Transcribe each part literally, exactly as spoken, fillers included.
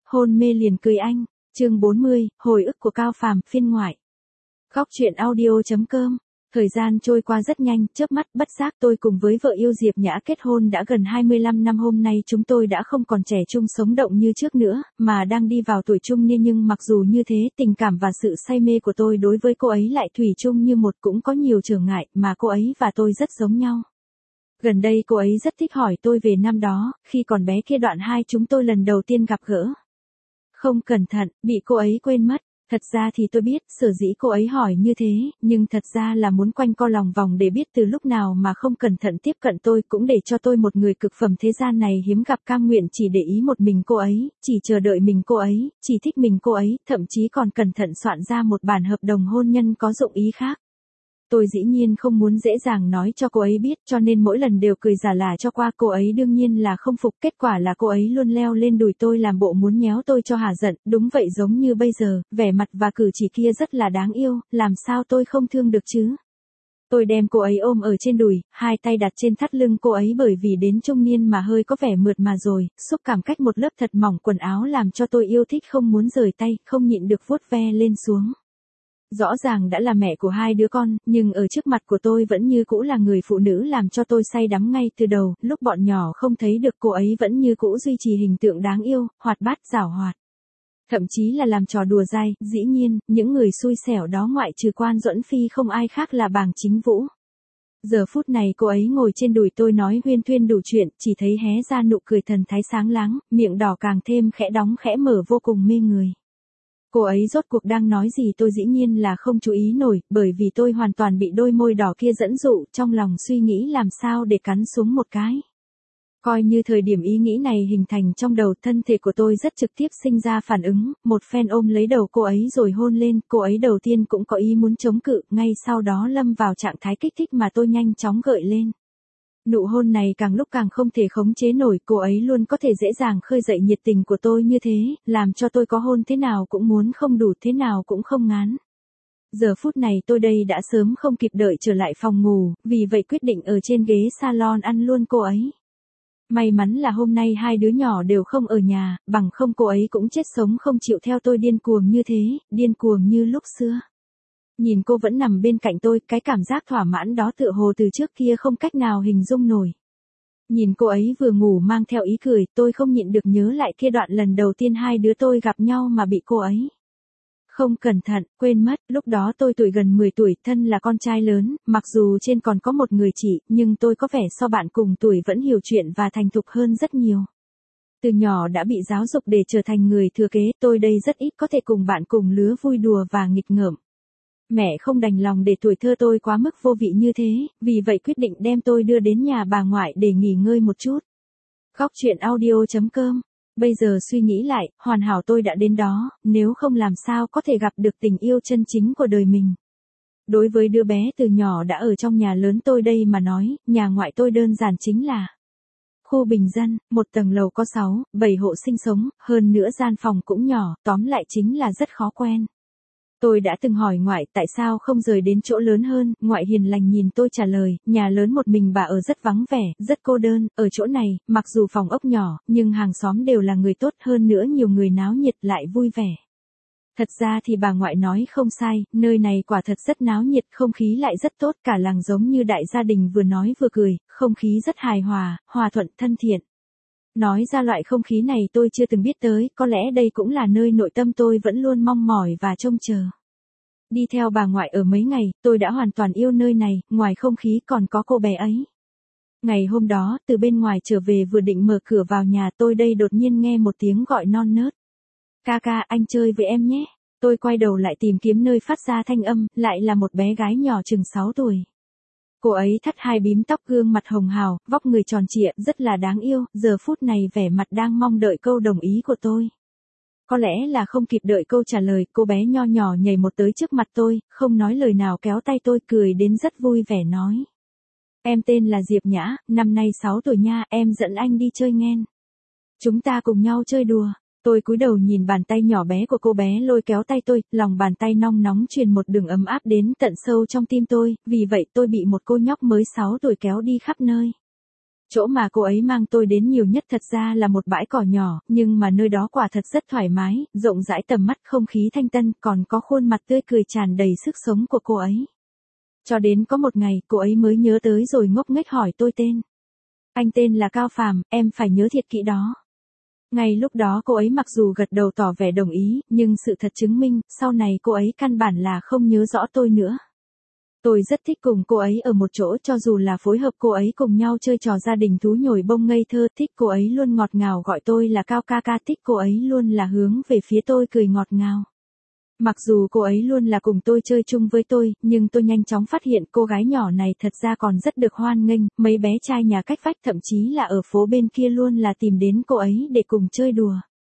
hôn mê liền cười anh. Chương bốn mươi, hồi ức của Cao Phàm, phiên ngoại. Góc truyện audio chấm com. Thời gian trôi qua rất nhanh, chớp mắt bất giác tôi cùng với vợ yêu Diệp Nhã kết hôn đã gần hai mươi lăm năm. Hôm nay chúng tôi đã không còn trẻ trung sống động như trước nữa, mà đang đi vào tuổi trung niên, nhưng mặc dù như thế, tình cảm và sự say mê của tôi đối với cô ấy lại thủy chung như một. Cũng có nhiều trở ngại, mà cô ấy và tôi rất giống nhau. Gần đây cô ấy rất thích hỏi tôi về năm đó, khi còn bé kia, đoạn hai chúng tôi lần đầu tiên gặp gỡ. Không cẩn thận, bị cô ấy quên mất. Thật ra thì tôi biết, sở dĩ cô ấy hỏi như thế, nhưng thật ra là muốn quanh co lòng vòng để biết từ lúc nào mà không cẩn thận tiếp cận tôi, cũng để cho tôi, một người cực phẩm thế gian này hiếm gặp, cam nguyện chỉ để ý một mình cô ấy, chỉ chờ đợi mình cô ấy, chỉ thích mình cô ấy, thậm chí còn cẩn thận soạn ra một bản hợp đồng hôn nhân có dụng ý khác. Tôi dĩ nhiên không muốn dễ dàng nói cho cô ấy biết, cho nên mỗi lần đều cười giả lả cho qua. Cô ấy đương nhiên là không phục, kết quả là cô ấy luôn leo lên đùi tôi làm bộ muốn nhéo tôi cho hả giận. Đúng vậy, giống như bây giờ, vẻ mặt và cử chỉ kia rất là đáng yêu, làm sao tôi không thương được chứ. Tôi đem cô ấy ôm ở trên đùi, hai tay đặt trên thắt lưng cô ấy, bởi vì đến trung niên mà hơi có vẻ mượt mà rồi, xúc cảm cách một lớp thật mỏng quần áo làm cho tôi yêu thích không muốn rời tay, không nhịn được vuốt ve lên xuống. Rõ ràng đã là mẹ của hai đứa con, nhưng ở trước mặt của tôi vẫn như cũ là người phụ nữ làm cho tôi say đắm ngay từ đầu. Lúc bọn nhỏ không thấy được, cô ấy vẫn như cũ duy trì hình tượng đáng yêu, hoạt bát, giảo hoạt. Thậm chí là làm trò đùa dai. Dĩ nhiên, những người xui xẻo đó ngoại trừ Quan Duẫn Phi không ai khác là Bàng Chính Vũ. Giờ phút này cô ấy ngồi trên đùi tôi nói huyên thuyên đủ chuyện, chỉ thấy hé ra nụ cười thần thái sáng láng, miệng đỏ càng thêm khẽ đóng khẽ mở, vô cùng mê người. Cô ấy rốt cuộc đang nói gì tôi dĩ nhiên là không chú ý nổi, bởi vì tôi hoàn toàn bị đôi môi đỏ kia dẫn dụ, trong lòng suy nghĩ làm sao để cắn xuống một cái. Coi như thời điểm ý nghĩ này hình thành trong đầu, thân thể của tôi rất trực tiếp sinh ra phản ứng, một phen ôm lấy đầu cô ấy rồi hôn lên. Cô ấy đầu tiên cũng có ý muốn chống cự, ngay sau đó lâm vào trạng thái kích thích mà tôi nhanh chóng gợi lên. Nụ hôn này càng lúc càng không thể khống chế nổi, cô ấy luôn có thể dễ dàng khơi dậy nhiệt tình của tôi như thế, làm cho tôi có hôn thế nào cũng muốn, không đủ thế nào cũng không ngán. Giờ phút này tôi đây đã sớm không kịp đợi trở lại phòng ngủ, vì vậy quyết định ở trên ghế salon ăn luôn cô ấy. May mắn là hôm nay hai đứa nhỏ đều không ở nhà, bằng không cô ấy cũng chết sống không chịu theo tôi điên cuồng như thế, điên cuồng như lúc xưa. Nhìn cô vẫn nằm bên cạnh tôi, cái cảm giác thỏa mãn đó tựa hồ từ trước kia không cách nào hình dung nổi. Nhìn cô ấy vừa ngủ mang theo ý cười, tôi không nhịn được nhớ lại kia đoạn lần đầu tiên hai đứa tôi gặp nhau mà bị cô ấy không cẩn thận, quên mất. Lúc đó tôi tuổi gần mười tuổi, thân là con trai lớn, mặc dù trên còn có một người chị, nhưng tôi có vẻ so bạn cùng tuổi vẫn hiểu chuyện và thành thục hơn rất nhiều. Từ nhỏ đã bị giáo dục để trở thành người thừa kế, tôi đây rất ít có thể cùng bạn cùng lứa vui đùa và nghịch ngợm. Mẹ không đành lòng để tuổi thơ tôi quá mức vô vị như thế, vì vậy quyết định đem tôi đưa đến nhà bà ngoại để nghỉ ngơi một chút. Góc truyện audio chấm com. Bây giờ suy nghĩ lại, hoàn hảo tôi đã đến đó, nếu không làm sao có thể gặp được tình yêu chân chính của đời mình. Đối với đứa bé từ nhỏ đã ở trong nhà lớn tôi đây mà nói, nhà ngoại tôi đơn giản chính là khu bình dân, một tầng lầu có sáu, bảy hộ sinh sống, hơn nữa gian phòng cũng nhỏ, tóm lại chính là rất khó quen. Tôi đã từng hỏi ngoại tại sao không rời đến chỗ lớn hơn, ngoại hiền lành nhìn tôi trả lời, nhà lớn một mình bà ở rất vắng vẻ, rất cô đơn, ở chỗ này, mặc dù phòng ốc nhỏ, nhưng hàng xóm đều là người tốt, hơn nữa nhiều người náo nhiệt lại vui vẻ. Thật ra thì bà ngoại nói không sai, nơi này quả thật rất náo nhiệt, không khí lại rất tốt, cả làng giống như đại gia đình vừa nói vừa cười, không khí rất hài hòa, hòa thuận, thân thiện. Nói ra loại không khí này tôi chưa từng biết tới, có lẽ đây cũng là nơi nội tâm tôi vẫn luôn mong mỏi và trông chờ. Đi theo bà ngoại ở mấy ngày, tôi đã hoàn toàn yêu nơi này, ngoài không khí còn có cô bé ấy. Ngày hôm đó, từ bên ngoài trở về vừa định mở cửa vào nhà, tôi đây đột nhiên nghe một tiếng gọi non nớt. Ca ca, anh chơi với em nhé. Tôi quay đầu lại tìm kiếm nơi phát ra thanh âm, lại là một bé gái nhỏ chừng sáu tuổi. Cô ấy thắt hai bím tóc, gương mặt hồng hào, vóc người tròn trịa, rất là đáng yêu, giờ phút này vẻ mặt đang mong đợi câu đồng ý của tôi. Có lẽ là không kịp đợi câu trả lời, cô bé nho nhỏ nhảy một tới trước mặt tôi, không nói lời nào kéo tay tôi, cười đến rất vui vẻ nói. Em tên là Diệp Nhã, năm nay sáu tuổi nha, em dẫn anh đi chơi nghen. Chúng ta cùng nhau chơi đùa. Tôi cúi đầu nhìn bàn tay nhỏ bé của cô bé lôi kéo tay tôi, lòng bàn tay nong nóng truyền một đường ấm áp đến tận sâu trong tim tôi, vì vậy tôi bị một cô nhóc mới sáu tuổi kéo đi khắp nơi. Chỗ mà cô ấy mang tôi đến nhiều nhất thật ra là một bãi cỏ nhỏ, nhưng mà nơi đó quả thật rất thoải mái, rộng rãi tầm mắt, không khí thanh tân, còn có khuôn mặt tươi cười tràn đầy sức sống của cô ấy. Cho đến có một ngày, cô ấy mới nhớ tới rồi ngốc nghếch hỏi tôi tên. Anh tên là Cao Phàm, em phải nhớ thiệt kỹ đó. Ngay lúc đó cô ấy mặc dù gật đầu tỏ vẻ đồng ý, nhưng sự thật chứng minh, sau này cô ấy căn bản là không nhớ rõ tôi nữa. Tôi rất thích cùng cô ấy ở một chỗ, cho dù là phối hợp cô ấy cùng nhau chơi trò gia đình thú nhồi bông ngây thơ, thích cô ấy luôn ngọt ngào gọi tôi là Cao ca ca, thích cô ấy luôn là hướng về phía tôi cười ngọt ngào. Mặc dù cô ấy luôn là cùng tôi chơi chung với tôi, nhưng tôi nhanh chóng phát hiện cô gái nhỏ này thật ra còn rất được hoan nghênh, mấy bé trai nhà cách vách thậm chí là ở phố bên kia luôn là tìm đến cô ấy để cùng chơi đùa.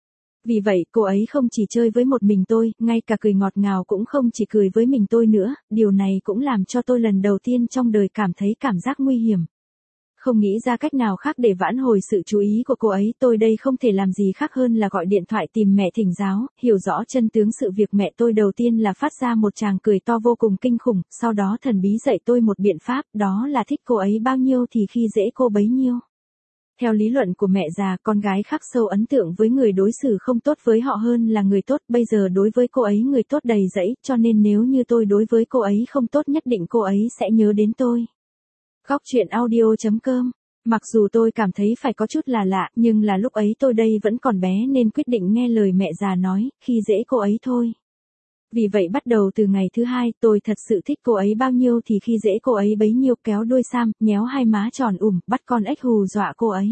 Vì vậy, cô ấy không chỉ chơi với một mình tôi, ngay cả cười ngọt ngào cũng không chỉ cười với mình tôi nữa, điều này cũng làm cho tôi lần đầu tiên trong đời cảm thấy cảm giác nguy hiểm. Không nghĩ ra cách nào khác để vãn hồi sự chú ý của cô ấy, tôi đây không thể làm gì khác hơn là gọi điện thoại tìm mẹ thỉnh giáo, hiểu rõ chân tướng sự việc. Mẹ tôi đầu tiên là phát ra một tràng cười to vô cùng kinh khủng, sau đó thần bí dạy tôi một biện pháp, đó là thích cô ấy bao nhiêu thì khi dễ cô bấy nhiêu. Theo lý luận của mẹ già, con gái khắc sâu ấn tượng với người đối xử không tốt với họ hơn là người tốt, bây giờ đối với cô ấy người tốt đầy rẫy, cho nên nếu như tôi đối với cô ấy không tốt nhất định cô ấy sẽ nhớ đến tôi. Góc truyện audio chấm com. Mặc dù tôi cảm thấy phải có chút là lạ, nhưng là lúc ấy tôi đây vẫn còn bé nên quyết định nghe lời mẹ già nói, khi dễ cô ấy thôi. Vì vậy bắt đầu từ ngày thứ hai, tôi thật sự thích cô ấy bao nhiêu thì khi dễ cô ấy bấy nhiêu, kéo đuôi sam, nhéo hai má tròn ủm, bắt con ếch hù dọa cô ấy.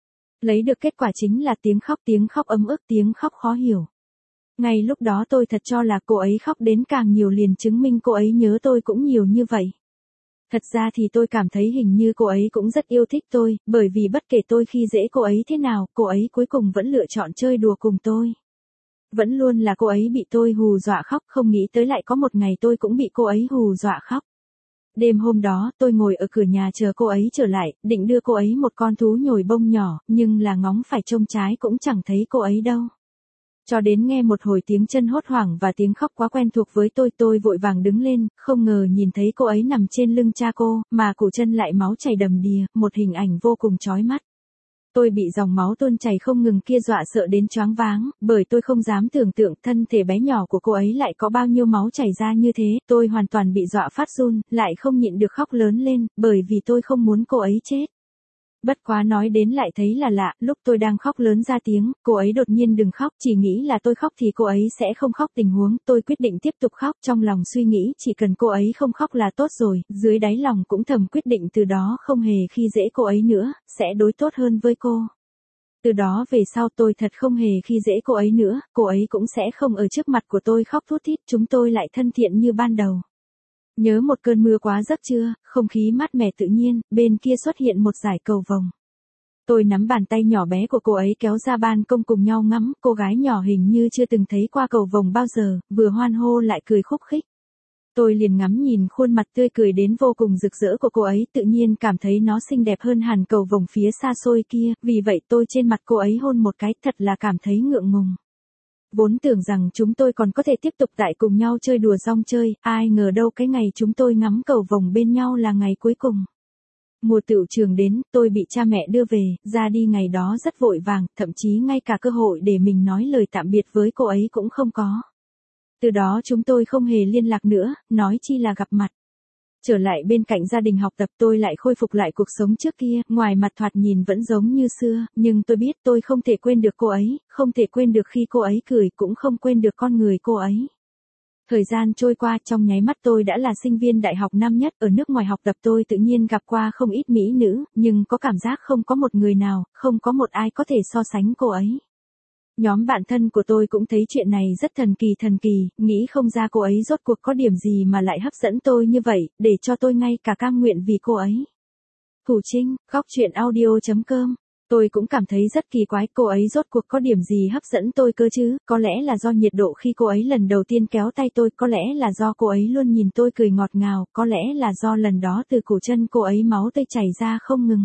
Lấy được kết quả chính là tiếng khóc, tiếng khóc ấm ức, tiếng khóc khó hiểu. Ngay lúc đó tôi thật cho là cô ấy khóc đến càng nhiều liền chứng minh cô ấy nhớ tôi cũng nhiều như vậy. Thật ra thì tôi cảm thấy hình như cô ấy cũng rất yêu thích tôi, bởi vì bất kể tôi khi dễ cô ấy thế nào, cô ấy cuối cùng vẫn lựa chọn chơi đùa cùng tôi. Vẫn luôn là cô ấy bị tôi hù dọa khóc, không nghĩ tới lại có một ngày tôi cũng bị cô ấy hù dọa khóc. Đêm hôm đó, tôi ngồi ở cửa nhà chờ cô ấy trở lại, định đưa cô ấy một con thú nhồi bông nhỏ, nhưng là ngóng phải trông trái cũng chẳng thấy cô ấy đâu. Cho đến nghe một hồi tiếng chân hốt hoảng và tiếng khóc quá quen thuộc với tôi, tôi vội vàng đứng lên, không ngờ nhìn thấy cô ấy nằm trên lưng cha cô, mà cổ chân lại máu chảy đầm đìa, một hình ảnh vô cùng chói mắt. Tôi bị dòng máu tuôn chảy không ngừng kia dọa sợ đến choáng váng, bởi tôi không dám tưởng tượng thân thể bé nhỏ của cô ấy lại có bao nhiêu máu chảy ra như thế, tôi hoàn toàn bị dọa phát run, lại không nhịn được khóc lớn lên, bởi vì tôi không muốn cô ấy chết. Bất quá nói đến lại thấy là lạ, lúc tôi đang khóc lớn ra tiếng, cô ấy đột nhiên đừng khóc, chỉ nghĩ là tôi khóc thì cô ấy sẽ không khóc. Tình huống, tôi quyết định tiếp tục khóc, trong lòng suy nghĩ chỉ cần cô ấy không khóc là tốt rồi, dưới đáy lòng cũng thầm quyết định từ đó không hề khi dễ cô ấy nữa, sẽ đối tốt hơn với cô. Từ đó về sau tôi thật không hề khi dễ cô ấy nữa, cô ấy cũng sẽ không ở trước mặt của tôi khóc thút thít, chúng tôi lại thân thiện như ban đầu. Nhớ một cơn mưa quá giấc chưa, không khí mát mẻ tự nhiên, bên kia xuất hiện một dải cầu vồng. Tôi nắm bàn tay nhỏ bé của cô ấy kéo ra ban công cùng nhau ngắm, cô gái nhỏ hình như chưa từng thấy qua cầu vồng bao giờ, vừa hoan hô lại cười khúc khích. Tôi liền ngắm nhìn khuôn mặt tươi cười đến vô cùng rực rỡ của cô ấy, tự nhiên cảm thấy nó xinh đẹp hơn hẳn cầu vồng phía xa xôi kia, vì vậy tôi trên mặt cô ấy hôn một cái, thật là cảm thấy ngượng ngùng. Vốn tưởng rằng chúng tôi còn có thể tiếp tục tại cùng nhau chơi đùa rong chơi, ai ngờ đâu cái ngày chúng tôi ngắm cầu vồng bên nhau là ngày cuối cùng. Mùa tựu trường đến, tôi bị cha mẹ đưa về, ra đi ngày đó rất vội vàng, thậm chí ngay cả cơ hội để mình nói lời tạm biệt với cô ấy cũng không có. Từ đó chúng tôi không hề liên lạc nữa, nói chi là gặp mặt. Trở lại bên cạnh gia đình học tập tôi lại khôi phục lại cuộc sống trước kia, ngoài mặt thoạt nhìn vẫn giống như xưa, nhưng tôi biết tôi không thể quên được cô ấy, không thể quên được khi cô ấy cười, cũng không quên được con người cô ấy. Thời gian trôi qua, trong nháy mắt tôi đã là sinh viên đại học năm nhất, ở nước ngoài học tập tôi tự nhiên gặp qua không ít mỹ nữ, nhưng có cảm giác không có một người nào, không có một ai có thể so sánh cô ấy. Nhóm bạn thân của tôi cũng thấy chuyện này rất thần kỳ thần kỳ, nghĩ không ra cô ấy rốt cuộc có điểm gì mà lại hấp dẫn tôi như vậy, để cho tôi ngay cả cam nguyện vì cô ấy. Thủ Trinh, góc truyện audio chấm com. Tôi cũng cảm thấy rất kỳ quái, cô ấy rốt cuộc có điểm gì hấp dẫn tôi cơ chứ, có lẽ là do nhiệt độ khi cô ấy lần đầu tiên kéo tay tôi, có lẽ là do cô ấy luôn nhìn tôi cười ngọt ngào, có lẽ là do lần đó từ cổ chân cô ấy máu tươi chảy ra không ngừng.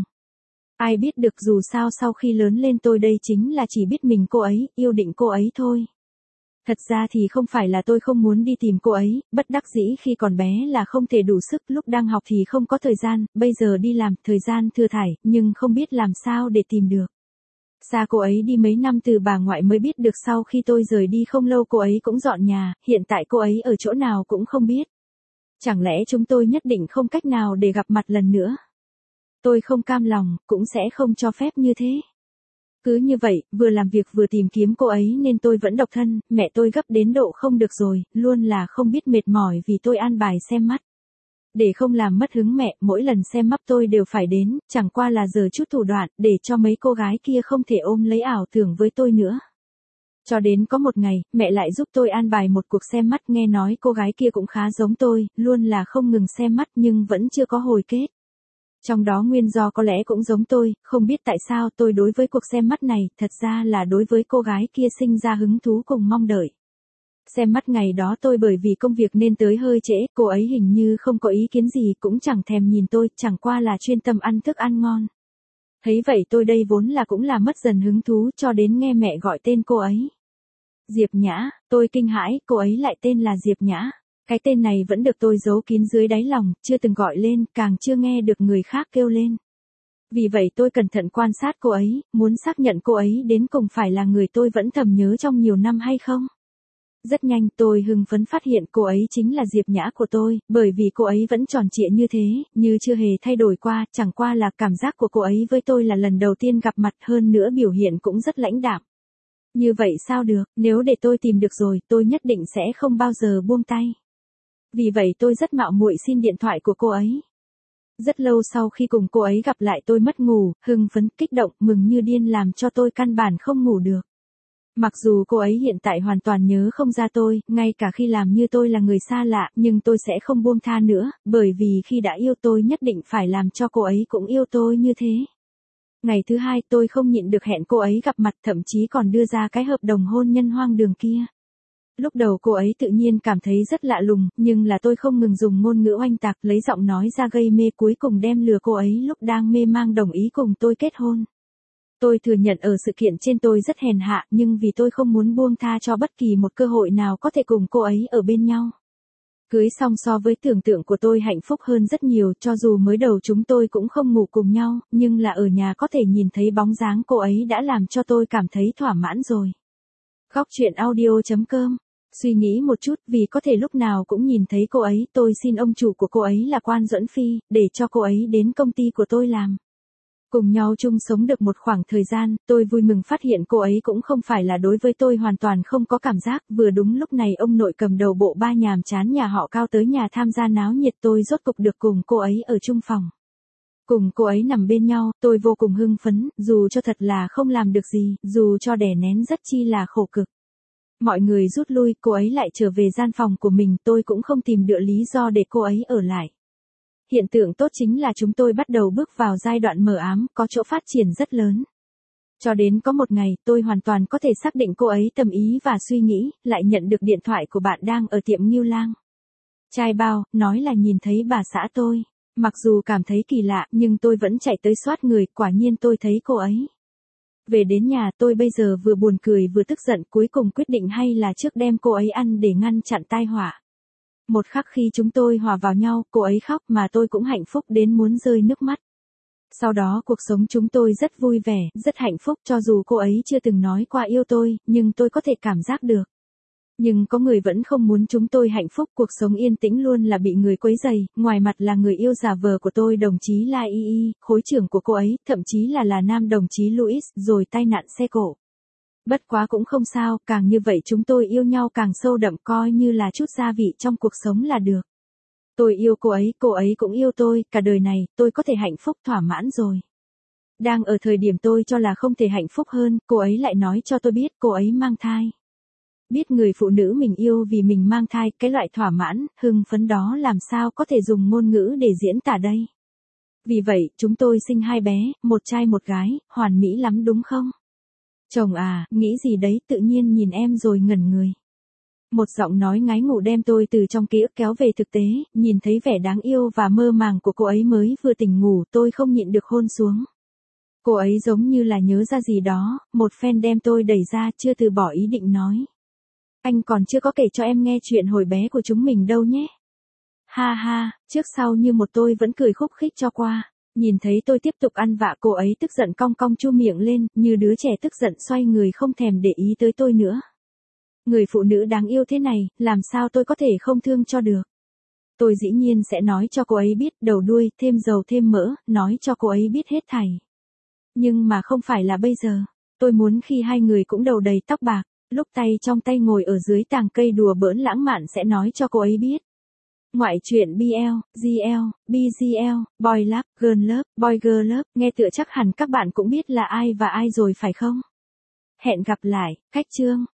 Ai biết được, dù sao sau khi lớn lên tôi đây chính là chỉ biết mình cô ấy, yêu định cô ấy thôi. Thật ra thì không phải là tôi không muốn đi tìm cô ấy, bất đắc dĩ khi còn bé là không thể đủ sức, lúc đang học thì không có thời gian, bây giờ đi làm, thời gian thừa thải, nhưng không biết làm sao để tìm được. Xa cô ấy đi mấy năm từ bà ngoại mới biết được sau khi tôi rời đi không lâu cô ấy cũng dọn nhà, hiện tại cô ấy ở chỗ nào cũng không biết. Chẳng lẽ chúng tôi nhất định không cách nào để gặp mặt lần nữa? Tôi không cam lòng, cũng sẽ không cho phép như thế. Cứ như vậy, vừa làm việc vừa tìm kiếm cô ấy nên tôi vẫn độc thân, mẹ tôi gấp đến độ không được rồi, luôn là không biết mệt mỏi vì tôi an bài xem mắt. Để không làm mất hứng mẹ, mỗi lần xem mắt tôi đều phải đến, chẳng qua là giờ chút thủ đoạn, để cho mấy cô gái kia không thể ôm lấy ảo tưởng với tôi nữa. Cho đến có một ngày, mẹ lại giúp tôi an bài một cuộc xem mắt, nghe nói cô gái kia cũng khá giống tôi, luôn là không ngừng xem mắt nhưng vẫn chưa có hồi kết. Trong đó nguyên do có lẽ cũng giống tôi, không biết tại sao tôi đối với cuộc xem mắt này, thật ra là đối với cô gái kia sinh ra hứng thú cùng mong đợi. Xem mắt ngày đó tôi bởi vì công việc nên tới hơi trễ, cô ấy hình như không có ý kiến gì, cũng chẳng thèm nhìn tôi, chẳng qua là chuyên tâm ăn thức ăn ngon. Thấy vậy tôi đây vốn là cũng là mất dần hứng thú cho đến nghe mẹ gọi tên cô ấy. Diệp Nhã, tôi kinh hãi, cô ấy lại tên là Diệp Nhã. Cái tên này vẫn được tôi giấu kín dưới đáy lòng, chưa từng gọi lên, càng chưa nghe được người khác kêu lên. Vì vậy tôi cẩn thận quan sát cô ấy, muốn xác nhận cô ấy đến cùng phải là người tôi vẫn thầm nhớ trong nhiều năm hay không. Rất nhanh tôi hưng phấn phát hiện cô ấy chính là Diệp Nhã của tôi, bởi vì cô ấy vẫn tròn trịa như thế, như chưa hề thay đổi qua, chẳng qua là cảm giác của cô ấy với tôi là lần đầu tiên gặp mặt, hơn nữa biểu hiện cũng rất lãnh đạm. Như vậy sao được, nếu để tôi tìm được rồi, tôi nhất định sẽ không bao giờ buông tay. Vì vậy tôi rất mạo muội xin điện thoại của cô ấy. Rất lâu sau khi cùng cô ấy gặp lại tôi mất ngủ, hưng phấn, kích động, mừng như điên làm cho tôi căn bản không ngủ được. Mặc dù cô ấy hiện tại hoàn toàn nhớ không ra tôi, ngay cả khi làm như tôi là người xa lạ, nhưng tôi sẽ không buông tha nữa, bởi vì khi đã yêu tôi nhất định phải làm cho cô ấy cũng yêu tôi như thế. Ngày thứ hai tôi không nhịn được hẹn cô ấy gặp mặt, thậm chí còn đưa ra cái hợp đồng hôn nhân hoang đường kia. Lúc đầu cô ấy tự nhiên cảm thấy rất lạ lùng, nhưng là tôi không ngừng dùng ngôn ngữ oanh tạc lấy giọng nói ra gây mê, cuối cùng đem lừa cô ấy lúc đang mê mang đồng ý cùng tôi kết hôn. Tôi thừa nhận ở sự kiện trên tôi rất hèn hạ, nhưng vì tôi không muốn buông tha cho bất kỳ một cơ hội nào có thể cùng cô ấy ở bên nhau. Cưới xong so với tưởng tượng của tôi hạnh phúc hơn rất nhiều, cho dù mới đầu chúng tôi cũng không ngủ cùng nhau, nhưng là ở nhà có thể nhìn thấy bóng dáng cô ấy đã làm cho tôi cảm thấy thỏa mãn rồi. Góc truyện audio chấm com. Suy nghĩ một chút, vì có thể lúc nào cũng nhìn thấy cô ấy, tôi xin ông chủ của cô ấy là Quan Duẫn Phi, để cho cô ấy đến công ty của tôi làm. Cùng nhau chung sống được một khoảng thời gian, tôi vui mừng phát hiện cô ấy cũng không phải là đối với tôi hoàn toàn không có cảm giác, vừa đúng lúc này ông nội cầm đầu bộ ba nhàm chán nhà họ Cao tới nhà tham gia náo nhiệt, tôi rốt cục được cùng cô ấy ở chung phòng. Cùng cô ấy nằm bên nhau, tôi vô cùng hưng phấn, dù cho thật là không làm được gì, dù cho đè nén rất chi là khổ cực. Mọi người rút lui, cô ấy lại trở về gian phòng của mình, tôi cũng không tìm được lý do để cô ấy ở lại. Hiện tượng tốt chính là chúng tôi bắt đầu bước vào giai đoạn mờ ám, có chỗ phát triển rất lớn. Cho đến có một ngày, tôi hoàn toàn có thể xác định cô ấy tâm ý và suy nghĩ, lại nhận được điện thoại của bạn đang ở tiệm Ngưu Lang. Trai bao, nói là nhìn thấy bà xã tôi. Mặc dù cảm thấy kỳ lạ, nhưng tôi vẫn chạy tới soát người, quả nhiên tôi thấy cô ấy. Về đến nhà tôi bây giờ vừa buồn cười vừa tức giận, cuối cùng quyết định hay là trước đem cô ấy ăn để ngăn chặn tai họa. Một khắc khi chúng tôi hòa vào nhau, cô ấy khóc mà tôi cũng hạnh phúc đến muốn rơi nước mắt. Sau đó cuộc sống chúng tôi rất vui vẻ, rất hạnh phúc, cho dù cô ấy chưa từng nói qua yêu tôi, nhưng tôi có thể cảm giác được. Nhưng có người vẫn không muốn chúng tôi hạnh phúc, cuộc sống yên tĩnh luôn là bị người quấy rầy, ngoài mặt là người yêu giả vờ của tôi đồng chí La Y Y, khối trưởng của cô ấy, thậm chí là là nam đồng chí Louis, rồi tai nạn xe cộ. Bất quá cũng không sao, càng như vậy chúng tôi yêu nhau càng sâu đậm, coi như là chút gia vị trong cuộc sống là được. Tôi yêu cô ấy, cô ấy cũng yêu tôi, cả đời này, tôi có thể hạnh phúc thỏa mãn rồi. Đang ở thời điểm tôi cho là không thể hạnh phúc hơn, cô ấy lại nói cho tôi biết cô ấy mang thai. Biết người phụ nữ mình yêu vì mình mang thai, cái loại thỏa mãn, hưng phấn đó làm sao có thể dùng ngôn ngữ để diễn tả đây. Vì vậy, chúng tôi sinh hai bé, một trai một gái, hoàn mỹ lắm đúng không? Chồng à, nghĩ gì đấy, tự nhiên nhìn em rồi ngẩn người. Một giọng nói ngái ngủ đem tôi từ trong ký ức kéo về thực tế, nhìn thấy vẻ đáng yêu và mơ màng của cô ấy mới vừa tỉnh ngủ, tôi không nhịn được hôn xuống. Cô ấy giống như là nhớ ra gì đó, một phen đem tôi đẩy ra, chưa từ bỏ ý định nói. Anh còn chưa có kể cho em nghe chuyện hồi bé của chúng mình đâu nhé. Ha ha, trước sau như một tôi vẫn cười khúc khích cho qua. Nhìn thấy tôi tiếp tục ăn vạ cô ấy tức giận cong cong chu miệng lên, như đứa trẻ tức giận xoay người không thèm để ý tới tôi nữa. Người phụ nữ đáng yêu thế này, làm sao tôi có thể không thương cho được. Tôi dĩ nhiên sẽ nói cho cô ấy biết đầu đuôi, thêm dầu thêm mỡ, nói cho cô ấy biết hết thảy. Nhưng mà không phải là bây giờ. Tôi muốn khi hai người cũng đầu đầy tóc bạc, lúc tay trong tay ngồi ở dưới tàng cây đùa bỡn lãng mạn sẽ nói cho cô ấy biết. Ngoại truyện bê lờ, giê lờ, bê giê lờ, Boy Love, Girl Love, Boy Girl Love, nghe tựa chắc hẳn các bạn cũng biết là ai và ai rồi phải không? Hẹn gặp lại, cách chương.